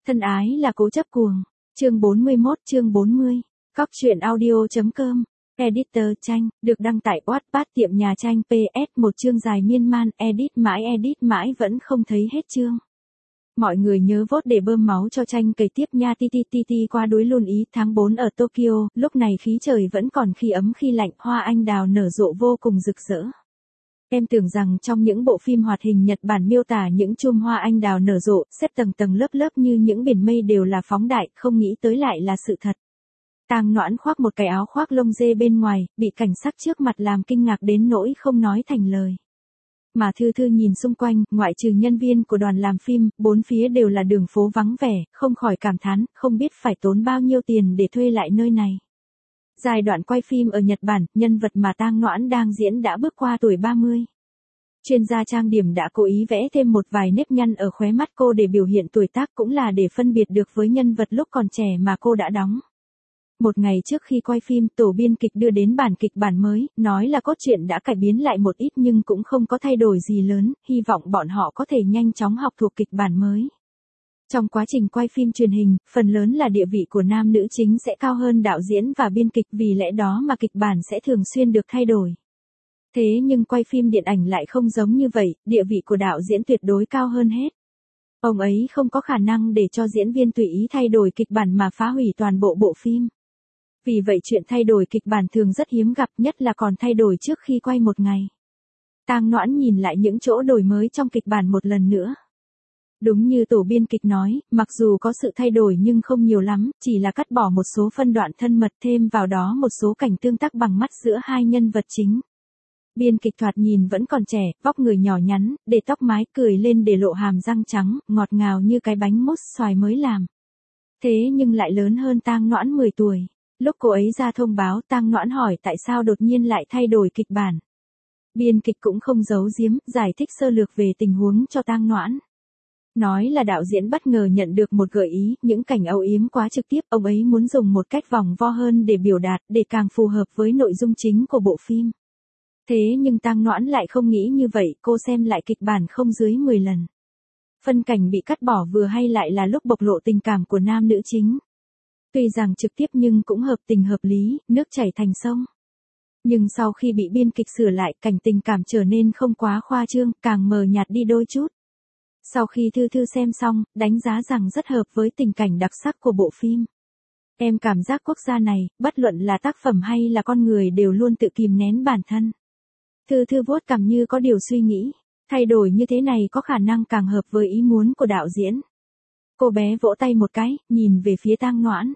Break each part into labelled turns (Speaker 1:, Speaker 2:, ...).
Speaker 1: Thân ái là cố chấp cuồng. Chương 41 chương 40. Cóc truyện audio.com. Editor tranh, được đăng tại Wattpad tiệm nhà tranh PS, một chương dài miên man, edit mãi vẫn không thấy hết chương. Mọi người nhớ vote để bơm máu cho tranh cày tiếp nha. Qua đuối luôn ý. Tháng 4 ở Tokyo, lúc này khí trời vẫn còn khi ấm khi lạnh, hoa anh đào nở rộ vô cùng rực rỡ. Em tưởng rằng trong những bộ phim hoạt hình Nhật Bản miêu tả những chùm hoa anh đào nở rộ, xếp tầng tầng lớp lớp như những biển mây đều là phóng đại, không nghĩ tới lại là sự thật. Tang Noãn khoác một cái áo khoác lông dê bên ngoài, bị cảnh sắc trước mặt làm kinh ngạc đến nỗi không nói thành lời. Mà Thư Thư nhìn xung quanh, ngoại trừ nhân viên của đoàn làm phim, bốn phía đều là đường phố vắng vẻ, không khỏi cảm thán, không biết phải tốn bao nhiêu tiền để thuê lại nơi này. Giai đoạn quay phim ở Nhật Bản, nhân vật mà Tang Noãn đang diễn đã bước qua tuổi 30. Chuyên gia trang điểm đã cố ý vẽ thêm một vài nếp nhăn ở khóe mắt cô để biểu hiện tuổi tác, cũng là để phân biệt được với nhân vật lúc còn trẻ mà cô đã đóng. Một ngày trước khi quay phim, tổ biên kịch đưa đến bản kịch bản mới, nói là cốt truyện đã cải biến lại một ít nhưng cũng không có thay đổi gì lớn, hy vọng bọn họ có thể nhanh chóng học thuộc kịch bản mới. Trong quá trình quay phim truyền hình, phần lớn là địa vị của nam nữ chính sẽ cao hơn đạo diễn và biên kịch, vì lẽ đó mà kịch bản sẽ thường xuyên được thay đổi. Thế nhưng quay phim điện ảnh lại không giống như vậy, địa vị của đạo diễn tuyệt đối cao hơn hết. Ông ấy không có khả năng để cho diễn viên tùy ý thay đổi kịch bản mà phá hủy toàn bộ bộ phim. Vì vậy chuyện thay đổi kịch bản thường rất hiếm gặp, nhất là còn thay đổi trước khi quay một ngày. Tang Noãn nhìn lại những chỗ đổi mới trong kịch bản một lần nữa. Đúng như tổ biên kịch nói, mặc dù có sự thay đổi nhưng không nhiều lắm, chỉ là cắt bỏ một số phân đoạn thân mật, thêm vào đó một số cảnh tương tác bằng mắt giữa hai nhân vật chính. Biên kịch thoạt nhìn vẫn còn trẻ, vóc người nhỏ nhắn, để tóc mái, cười lên để lộ hàm răng trắng, ngọt ngào như cái bánh mousse xoài mới làm. Thế nhưng lại lớn hơn Tang Noãn 10 tuổi. Lúc cô ấy ra thông báo, Tang Noãn hỏi tại sao đột nhiên lại thay đổi kịch bản. Biên kịch cũng không giấu giếm, giải thích sơ lược về tình huống cho Tang Noãn. Nói là đạo diễn bất ngờ nhận được một gợi ý, những cảnh âu yếm quá trực tiếp, ông ấy muốn dùng một cách vòng vo hơn để biểu đạt, để càng phù hợp với nội dung chính của bộ phim. Thế nhưng Tang Noãn lại không nghĩ như vậy, cô xem lại kịch bản không dưới 10 lần. Phân cảnh bị cắt bỏ vừa hay lại là lúc bộc lộ tình cảm của nam nữ chính. Tuy rằng trực tiếp nhưng cũng hợp tình hợp lý, nước chảy thành sông. Nhưng sau khi bị biên kịch sửa lại, cảnh tình cảm trở nên không quá khoa trương, càng mờ nhạt đi đôi chút. Sau khi Thư Thư xem xong, đánh giá rằng rất hợp với tình cảnh đặc sắc của bộ phim. Em cảm giác quốc gia này, bất luận là tác phẩm hay là con người đều luôn tự kìm nén bản thân. Thư Thư vuốt cằm như có điều suy nghĩ, thay đổi như thế này có khả năng càng hợp với ý muốn của đạo diễn. Cô bé vỗ tay một cái, nhìn về phía Tang Noãn.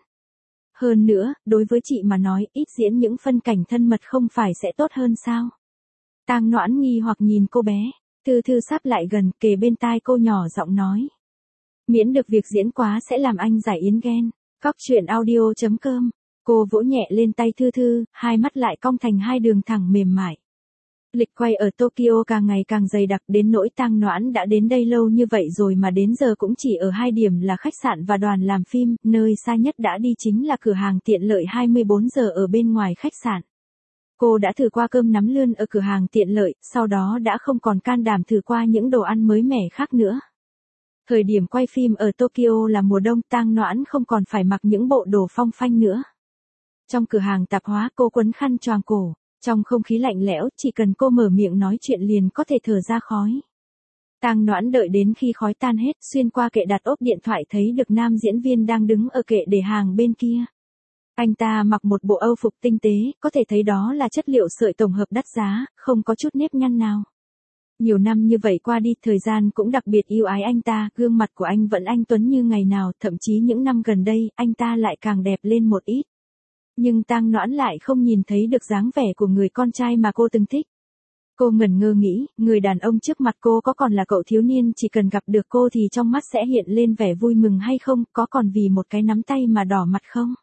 Speaker 1: Hơn nữa, đối với chị mà nói, ít diễn những phân cảnh thân mật không phải sẽ tốt hơn sao? Tang Noãn nghi hoặc nhìn cô bé. Thư Thư sắp lại gần, kề bên tai cô nhỏ giọng nói. Miễn được việc diễn quá sẽ làm anh giải yến ghen. Cóc truyện audio.com. Cô vỗ nhẹ lên tay Thư Thư, hai mắt lại cong thành hai đường thẳng mềm mại. Lịch quay ở Tokyo càng ngày càng dày đặc đến nỗi Tang Noãn đã đến đây lâu như vậy rồi mà đến giờ cũng chỉ ở hai điểm là khách sạn và đoàn làm phim, nơi xa nhất đã đi chính là cửa hàng tiện lợi 24 giờ ở bên ngoài khách sạn. Cô đã thử qua cơm nắm lươn ở cửa hàng tiện lợi, sau đó đã không còn can đảm thử qua những đồ ăn mới mẻ khác nữa. Thời điểm quay phim ở Tokyo là mùa đông, Tang Noãn không còn phải mặc những bộ đồ phong phanh nữa. Trong cửa hàng tạp hóa cô quấn khăn choàng cổ. Trong không khí lạnh lẽo, chỉ cần cô mở miệng nói chuyện liền có thể thở ra khói. Tang Noãn đợi đến khi khói tan hết, xuyên qua kệ đặt ốp điện thoại thấy được nam diễn viên đang đứng ở kệ để hàng bên kia. Anh ta mặc một bộ âu phục tinh tế, có thể thấy đó là chất liệu sợi tổng hợp đắt giá, không có chút nếp nhăn nào. Nhiều năm như vậy qua đi, thời gian cũng đặc biệt yêu ái anh ta, gương mặt của anh vẫn anh tuấn như ngày nào, thậm chí những năm gần đây, anh ta lại càng đẹp lên một ít. Nhưng Tang Noãn lại không nhìn thấy được dáng vẻ của người con trai mà cô từng thích. Cô ngẩn ngơ nghĩ, người đàn ông trước mặt cô có còn là cậu thiếu niên chỉ cần gặp được cô thì trong mắt sẽ hiện lên vẻ vui mừng hay không, có còn vì một cái nắm tay mà đỏ mặt không?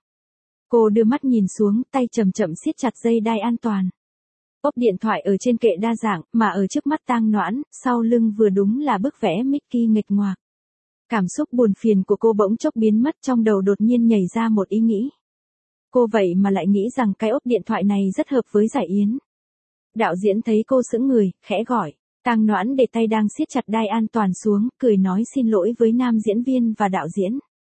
Speaker 1: Cô đưa mắt nhìn xuống, tay chậm chậm siết chặt dây đai an toàn. Ốp điện thoại ở trên kệ đa dạng, mà ở trước mắt Tang Noãn, sau lưng vừa đúng là bức vẽ Mickey nghịch ngoạc. Cảm xúc buồn phiền của cô bỗng chốc biến mất, trong đầu đột nhiên nhảy ra một ý nghĩ. Cô vậy mà lại nghĩ rằng cái ốp điện thoại này rất hợp với giải yến. Đạo diễn thấy cô sững người, khẽ gọi. Tang Noãn để tay đang siết chặt đai an toàn xuống, cười nói xin lỗi với nam diễn viên và đạo diễn.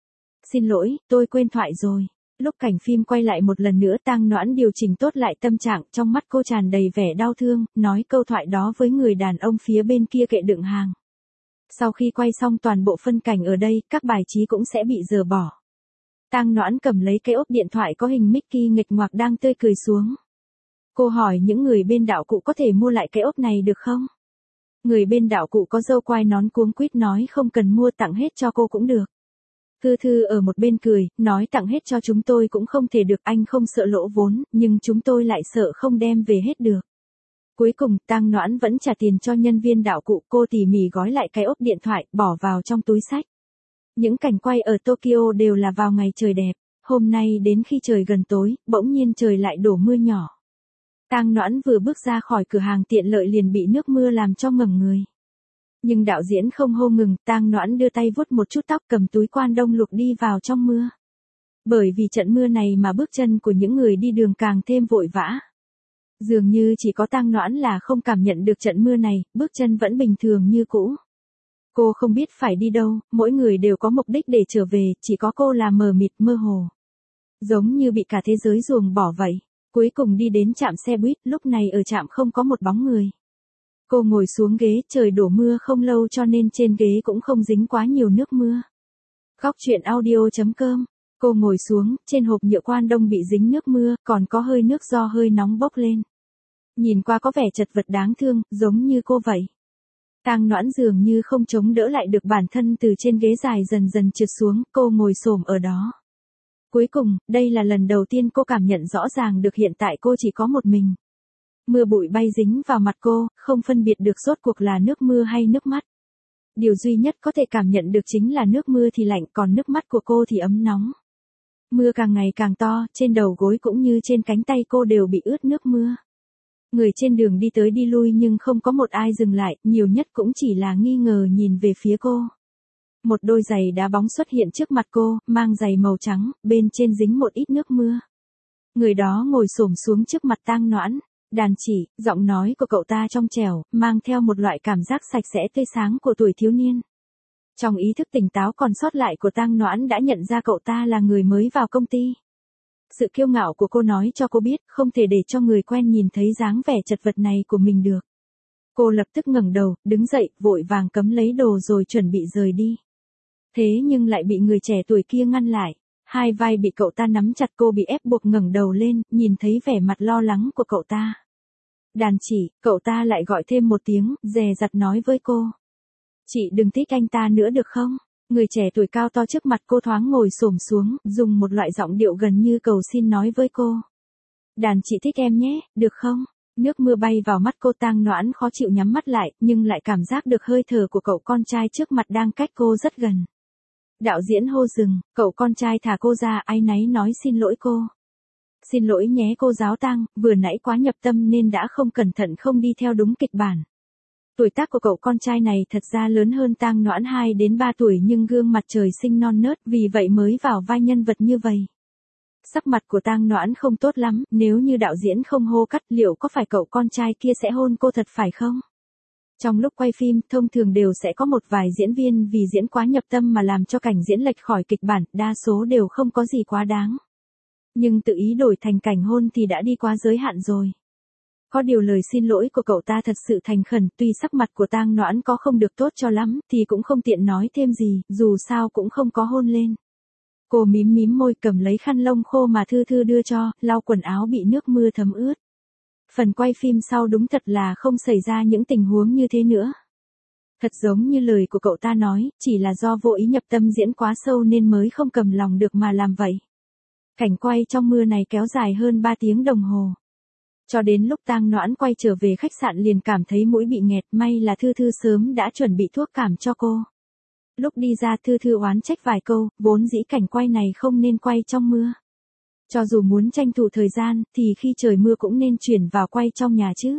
Speaker 1: Xin lỗi, tôi quên thoại rồi. Lúc cảnh phim quay lại một lần nữa Tang Noãn điều chỉnh tốt lại tâm trạng, trong mắt cô tràn đầy vẻ đau thương, nói câu thoại đó với người đàn ông phía bên kia kệ đựng hàng. Sau khi quay xong toàn bộ phân cảnh ở đây, các bài trí cũng sẽ bị dỡ bỏ. Tang Noãn cầm lấy cái ốp điện thoại có hình Mickey nghịch ngoạc đang tươi cười xuống. Cô hỏi những người bên đạo cụ có thể mua lại cái ốp này được không? Người bên đạo cụ có râu quai nón cuống quýt nói không cần mua, tặng hết cho cô cũng được. Thư Thư ở một bên cười, nói tặng hết cho chúng tôi cũng không thể được, anh không sợ lỗ vốn, nhưng chúng tôi lại sợ không đem về hết được. Cuối cùng, Tang Noãn vẫn trả tiền cho nhân viên đạo cụ, cô tỉ mỉ gói lại cái ốp điện thoại, bỏ vào trong túi xách. Những cảnh quay ở Tokyo đều là vào ngày trời đẹp. Hôm nay đến khi trời gần tối, bỗng nhiên trời lại đổ mưa nhỏ. Tang Noãn vừa bước ra khỏi cửa hàng tiện lợi liền bị nước mưa làm cho ngẩn người. Nhưng đạo diễn không hô ngừng, Tang Noãn đưa tay vuốt một chút tóc, cầm túi quan đông lục đi vào trong mưa. Bởi vì trận mưa này mà bước chân của những người đi đường càng thêm vội vã. Dường như chỉ có Tang Noãn là không cảm nhận được trận mưa này, bước chân vẫn bình thường như cũ. Cô không biết phải đi đâu, mỗi người đều có mục đích để trở về, chỉ có cô là mờ mịt mơ hồ. Giống như bị cả thế giới ruồng bỏ vậy. Cuối cùng đi đến trạm xe buýt, lúc này ở trạm không có một bóng người. Cô ngồi xuống ghế, trời đổ mưa không lâu cho nên trên ghế cũng không dính quá nhiều nước mưa. Góc truyện audio.com. Cô ngồi xuống, trên hộp nhựa quan đông bị dính nước mưa, còn có hơi nước do hơi nóng bốc lên. Nhìn qua có vẻ chật vật đáng thương, giống như cô vậy. Tang Noãn dường như không chống đỡ lại được bản thân từ trên ghế dài dần dần trượt xuống, cô ngồi xổm ở đó. Cuối cùng, đây là lần đầu tiên cô cảm nhận rõ ràng được hiện tại cô chỉ có một mình. Mưa bụi bay dính vào mặt cô, không phân biệt được rốt cuộc là nước mưa hay nước mắt. Điều duy nhất có thể cảm nhận được chính là nước mưa thì lạnh, còn nước mắt của cô thì ấm nóng. Mưa càng ngày càng to, trên đầu gối cũng như trên cánh tay cô đều bị ướt nước mưa. Người trên đường đi tới đi lui nhưng không có một ai dừng lại, nhiều nhất cũng chỉ là nghi ngờ nhìn về phía cô. Một đôi giày đá bóng xuất hiện trước mặt cô, mang giày màu trắng, bên trên dính một ít nước mưa. Người đó ngồi xổm xuống trước mặt Tang Noãn, đàn chỉ, giọng nói của cậu ta trong trẻo, mang theo một loại cảm giác sạch sẽ tươi sáng của tuổi thiếu niên. Trong ý thức tỉnh táo còn sót lại của Tang Noãn đã nhận ra cậu ta là người mới vào công ty. Sự kiêu ngạo của cô nói cho cô biết không thể để cho người quen nhìn thấy dáng vẻ chật vật này của mình được. Cô lập tức ngẩng đầu, đứng dậy, vội vàng cấm lấy đồ rồi chuẩn bị rời đi. Thế nhưng lại bị người trẻ tuổi kia ngăn lại. Hai vai bị cậu ta nắm chặt, cô bị ép buộc ngẩng đầu lên, nhìn thấy vẻ mặt lo lắng của cậu ta. Đàn chỉ, cậu ta lại gọi thêm một tiếng, dè dặt nói với cô. Chị đừng thích anh ta nữa được không? Người trẻ tuổi cao to trước mặt cô thoáng ngồi xổm xuống, dùng một loại giọng điệu gần như cầu xin nói với cô. Đàn chị thích em nhé, được không? Nước mưa bay vào mắt cô, Tang Noãn khó chịu nhắm mắt lại, nhưng lại cảm giác được hơi thở của cậu con trai trước mặt đang cách cô rất gần. Đạo diễn hô dừng, cậu con trai thả cô ra, áy náy nói xin lỗi cô. Xin lỗi nhé cô giáo Tang, vừa nãy quá nhập tâm nên đã không cẩn thận không đi theo đúng kịch bản. Tuổi tác của cậu con trai này thật ra lớn hơn Tang Noãn 2 đến 3 tuổi nhưng gương mặt trời sinh non nớt, vì vậy mới vào vai nhân vật như vậy. Sắc mặt của Tang Noãn không tốt lắm, nếu như đạo diễn không hô cắt liệu có phải cậu con trai kia sẽ hôn cô thật phải không? Trong lúc quay phim, thông thường đều sẽ có một vài diễn viên vì diễn quá nhập tâm mà làm cho cảnh diễn lệch khỏi kịch bản, đa số đều không có gì quá đáng. Nhưng tự ý đổi thành cảnh hôn thì đã đi quá giới hạn rồi. Có điều lời xin lỗi của cậu ta thật sự thành khẩn, tuy sắc mặt của Tang Noãn có không được tốt cho lắm, thì cũng không tiện nói thêm gì, dù sao cũng không có hôn lên. Cô mím mím môi cầm lấy khăn lông khô mà Thư Thư đưa cho, lau quần áo bị nước mưa thấm ướt. Phần quay phim sau đúng thật là không xảy ra những tình huống như thế nữa. Thật giống như lời của cậu ta nói, chỉ là do vô ý nhập tâm diễn quá sâu nên mới không cầm lòng được mà làm vậy. Cảnh quay trong mưa này kéo dài hơn 3 tiếng đồng hồ. Cho đến lúc Tang Noãn quay trở về khách sạn liền cảm thấy mũi bị nghẹt, may là Thư Thư sớm đã chuẩn bị thuốc cảm cho cô. Lúc đi ra Thư Thư oán trách vài câu, vốn dĩ cảnh quay này không nên quay trong mưa. Cho dù muốn tranh thủ thời gian, thì khi trời mưa cũng nên chuyển vào quay trong nhà chứ.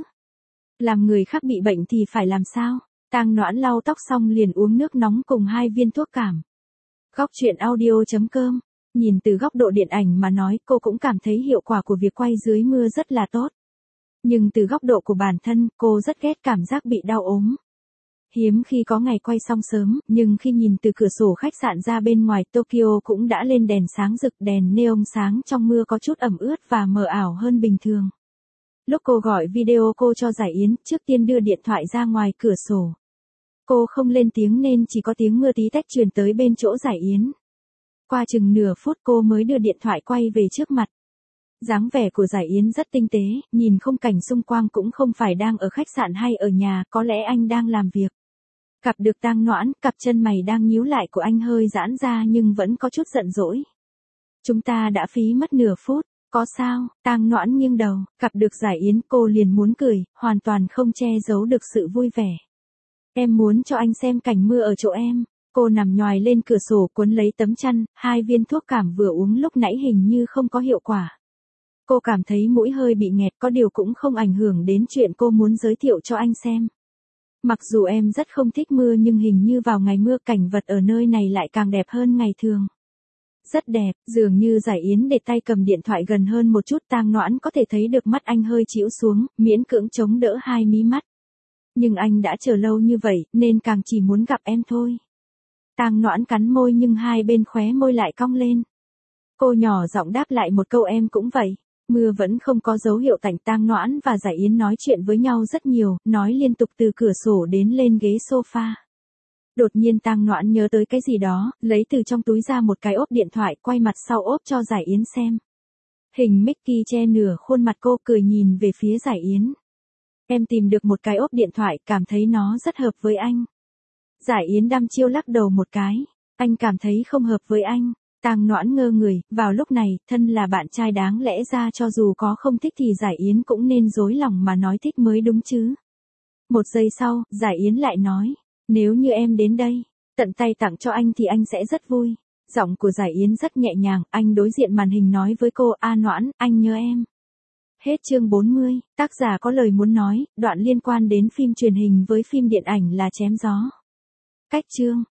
Speaker 1: Làm người khác bị bệnh thì phải làm sao? Tang Noãn lau tóc xong liền uống nước nóng cùng 2 viên thuốc cảm. Góc truyện audio.com. Nhìn từ góc độ điện ảnh mà nói, cô cũng cảm thấy hiệu quả của việc quay dưới mưa rất là tốt. Nhưng từ góc độ của bản thân, cô rất ghét cảm giác bị đau ốm. Hiếm khi có ngày quay xong sớm, nhưng khi nhìn từ cửa sổ khách sạn ra bên ngoài Tokyo cũng đã lên đèn sáng rực, đèn neon sáng trong mưa có chút ẩm ướt và mờ ảo hơn bình thường. Lúc cô gọi video cô cho Giải Yến, trước tiên đưa điện thoại ra ngoài cửa sổ. Cô không lên tiếng nên chỉ có tiếng mưa tí tách truyền tới bên chỗ Giải Yến. Qua chừng nửa phút cô mới đưa điện thoại quay về trước mặt. Dáng vẻ của Giải Yến rất tinh tế, nhìn khung cảnh xung quanh cũng không phải đang ở khách sạn hay ở nhà, có lẽ anh đang làm việc. Gặp được Tang Noãn, cặp chân mày đang nhíu lại của anh hơi giãn ra nhưng vẫn có chút giận dỗi. Chúng ta đã phí mất nửa phút, có sao? Tang Noãn nghiêng đầu, gặp được Giải Yến cô liền muốn cười, hoàn toàn không che giấu được sự vui vẻ. Em muốn cho anh xem cảnh mưa ở chỗ em. Cô nằm nhoài lên cửa sổ cuốn lấy tấm chăn, 2 viên thuốc cảm vừa uống lúc nãy hình như không có hiệu quả. Cô cảm thấy mũi hơi bị nghẹt, có điều cũng không ảnh hưởng đến chuyện cô muốn giới thiệu cho anh xem. Mặc dù em rất không thích mưa nhưng hình như vào ngày mưa cảnh vật ở nơi này lại càng đẹp hơn ngày thường. Rất đẹp, dường như Giải Yến để tay cầm điện thoại gần hơn một chút, Tang Noãn có thể thấy được mắt anh hơi chĩu xuống, miễn cưỡng chống đỡ 2 mí mắt. Nhưng anh đã chờ lâu như vậy, nên càng chỉ muốn gặp em thôi. Tang Noãn cắn môi nhưng hai bên khóe môi lại cong lên. Cô nhỏ giọng đáp lại một câu em cũng vậy. Mưa vẫn không có dấu hiệu tạnh. Tang Noãn và Giải Yến nói chuyện với nhau rất nhiều, nói liên tục từ cửa sổ đến lên ghế sofa. Đột nhiên Tang Noãn nhớ tới cái gì đó, lấy từ trong túi ra một cái ốp điện thoại, quay mặt sau ốp cho Giải Yến xem. Hình Mickey che nửa khuôn mặt, cô cười nhìn về phía Giải Yến. Em tìm được một cái ốp điện thoại, cảm thấy nó rất hợp với anh. Giải Yến đăm chiêu lắc đầu một cái. Anh cảm thấy không hợp với anh. Tang Noãn ngơ người, vào lúc này, thân là bạn trai đáng lẽ ra cho dù có không thích thì Giải Yến cũng nên dối lòng mà nói thích mới đúng chứ. Một giây sau, Giải Yến lại nói, nếu như em đến đây, tận tay tặng cho anh thì anh sẽ rất vui. Giọng của Giải Yến rất nhẹ nhàng, anh đối diện màn hình nói với cô, Noãn, anh nhớ em. Hết chương 40, tác giả có lời muốn nói, đoạn liên quan đến phim truyền hình với phim điện ảnh là chém gió. Cách chương.